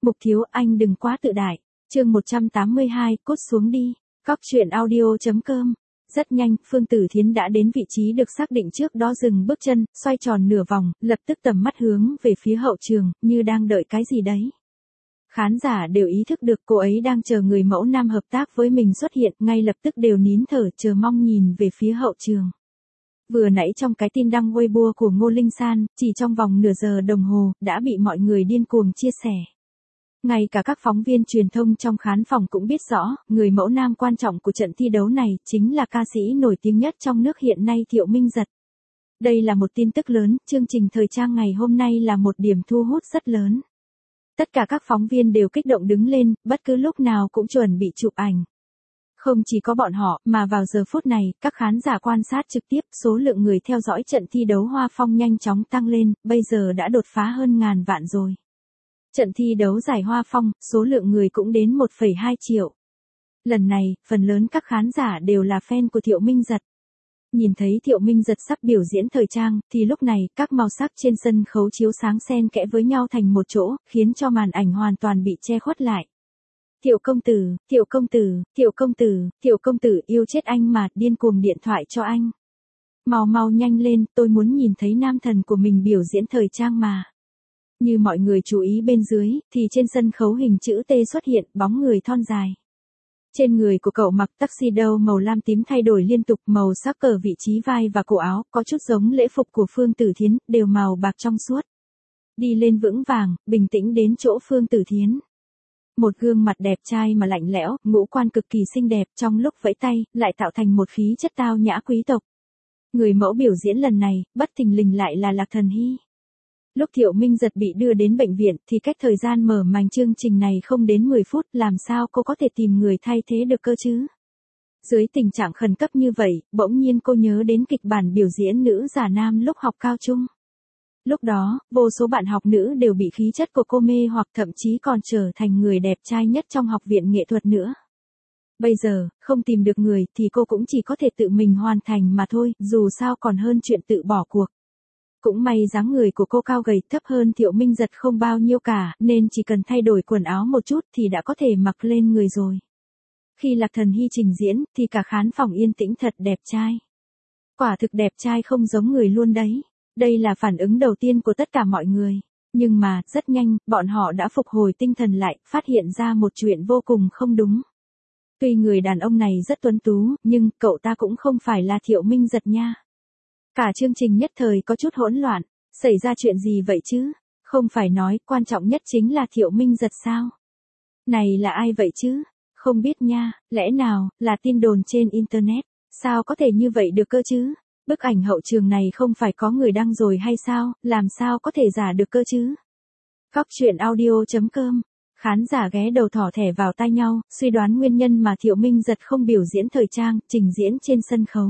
Mục thiếu anh đừng quá tự đại. Chương 182, cút xuống đi. Cóc truyện audio.com. Rất nhanh, Phương Tử Thiến đã đến vị trí được xác định trước đó, dừng bước chân, xoay tròn nửa vòng, lập tức tầm mắt hướng về phía hậu trường, như đang đợi cái gì đấy. Khán giả đều ý thức được cô ấy đang chờ người mẫu nam hợp tác với mình xuất hiện, ngay lập tức đều nín thở chờ mong nhìn về phía hậu trường. Vừa nãy trong cái tin đăng Weibo của Ngô Linh San, chỉ trong vòng nửa giờ đồng hồ, đã bị mọi người điên cuồng chia sẻ. Ngay cả các phóng viên truyền thông trong khán phòng cũng biết rõ, người mẫu nam quan trọng của trận thi đấu này chính là ca sĩ nổi tiếng nhất trong nước hiện nay Thiệu Minh Giật. Đây là một tin tức lớn, chương trình thời trang ngày hôm nay là một điểm thu hút rất lớn. Tất cả các phóng viên đều kích động đứng lên, bất cứ lúc nào cũng chuẩn bị chụp ảnh. Không chỉ có bọn họ, mà vào giờ phút này, các khán giả quan sát trực tiếp, số lượng người theo dõi trận thi đấu Hoa Phong nhanh chóng tăng lên, bây giờ đã đột phá hơn ngàn vạn rồi. Trận thi đấu giải Hoa Phong, số lượng người cũng đến 1,2 triệu. Lần này, phần lớn các khán giả đều là fan của Thiệu Minh Giật. Nhìn thấy Thiệu Minh Giật sắp biểu diễn thời trang, thì lúc này, các màu sắc trên sân khấu chiếu sáng xen kẽ với nhau thành một chỗ, khiến cho màn ảnh hoàn toàn bị che khuất lại. Thiệu công tử, Thiệu công tử, Thiệu công tử, Thiệu công tử yêu chết anh mà, điên cuồng điện thoại cho anh. Mau nhanh lên, tôi muốn nhìn thấy nam thần của mình biểu diễn thời trang mà. Như mọi người chú ý bên dưới, thì trên sân khấu hình chữ T xuất hiện bóng người thon dài. Trên người của cậu mặc tuxedo màu lam tím thay đổi liên tục, màu sắc ở vị trí vai và cổ áo, có chút giống lễ phục của Phương Tử Thiến, đều màu bạc trong suốt. Đi lên vững vàng, bình tĩnh đến chỗ Phương Tử Thiến. Một gương mặt đẹp trai mà lạnh lẽo, ngũ quan cực kỳ xinh đẹp, trong lúc vẫy tay, lại tạo thành một khí chất tao nhã quý tộc. Người mẫu biểu diễn lần này, bất thình lình lại là Lạc Thần Hy. Lúc Thiệu Minh Giật bị đưa đến bệnh viện thì cách thời gian mở màn chương trình này không đến 10 phút, làm sao cô có thể tìm người thay thế được cơ chứ? Dưới tình trạng khẩn cấp như vậy, bỗng nhiên cô nhớ đến kịch bản biểu diễn nữ giả nam lúc học cao trung. Lúc đó, vô số bạn học nữ đều bị khí chất của cô mê hoặc, thậm chí còn trở thành người đẹp trai nhất trong học viện nghệ thuật nữa. Bây giờ, không tìm được người thì cô cũng chỉ có thể tự mình hoàn thành mà thôi, dù sao còn hơn chuyện tự bỏ cuộc. Cũng may dáng người của cô cao gầy, thấp hơn Thiệu Minh Giật không bao nhiêu cả, nên chỉ cần thay đổi quần áo một chút thì đã có thể mặc lên người rồi. Khi Lạc Thần Hy trình diễn, thì cả khán phòng yên tĩnh, thật đẹp trai. Quả thực đẹp trai không giống người luôn đấy. Đây là phản ứng đầu tiên của tất cả mọi người. Nhưng mà, rất nhanh, bọn họ đã phục hồi tinh thần lại, phát hiện ra một chuyện vô cùng không đúng. Tuy người đàn ông này rất tuấn tú, nhưng cậu ta cũng không phải là Thiệu Minh Giật nha. Cả chương trình nhất thời có chút hỗn loạn, xảy ra chuyện gì vậy chứ? Không phải nói quan trọng nhất chính là Thiệu Minh Giật sao? Này là ai vậy chứ? Không biết nha, lẽ nào là tin đồn trên internet? Sao có thể như vậy được cơ chứ? Bức ảnh hậu trường này không phải có người đăng rồi hay sao? Làm sao có thể giả được cơ chứ? Cóc truyện audio.com. Khán giả ghé đầu thỏ thẻ vào tai nhau, suy đoán nguyên nhân mà Thiệu Minh Giật không biểu diễn thời trang, trình diễn trên sân khấu.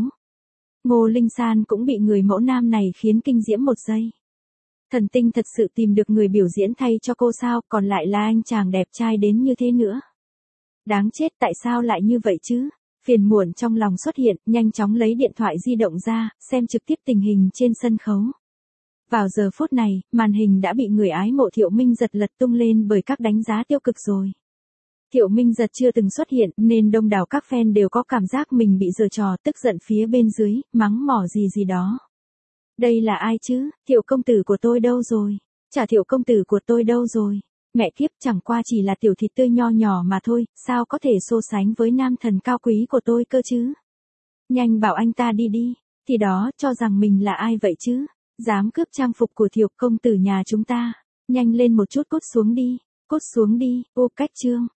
Ngô Linh San cũng bị người mẫu nam này khiến kinh diễm một giây. Thần tinh thật sự tìm được người biểu diễn thay cho cô sao, còn lại là anh chàng đẹp trai đến như thế nữa. Đáng chết, tại sao lại như vậy chứ? Phiền muộn trong lòng xuất hiện, nhanh chóng lấy điện thoại di động ra, xem trực tiếp tình hình trên sân khấu. Vào giờ phút này, màn hình đã bị người ái mộ Thiệu Minh Giật lật tung lên bởi các đánh giá tiêu cực rồi. Thiệu Minh Giật chưa từng xuất hiện, nên đông đảo các fan đều có cảm giác mình bị giở trò, tức giận phía bên dưới, mắng mỏ gì đó. Đây là ai chứ? Thiệu công tử của tôi đâu rồi? Chả Thiệu công tử của tôi đâu rồi? Mẹ kiếp, chẳng qua chỉ là tiểu thịt tươi nho nhỏ mà thôi, sao có thể so sánh với nam thần cao quý của tôi cơ chứ? Nhanh bảo anh ta đi đi, thì đó, cho rằng mình là ai vậy chứ? Dám cướp trang phục của Thiệu công tử nhà chúng ta. Nhanh lên một chút, cút xuống đi, ô cách chương.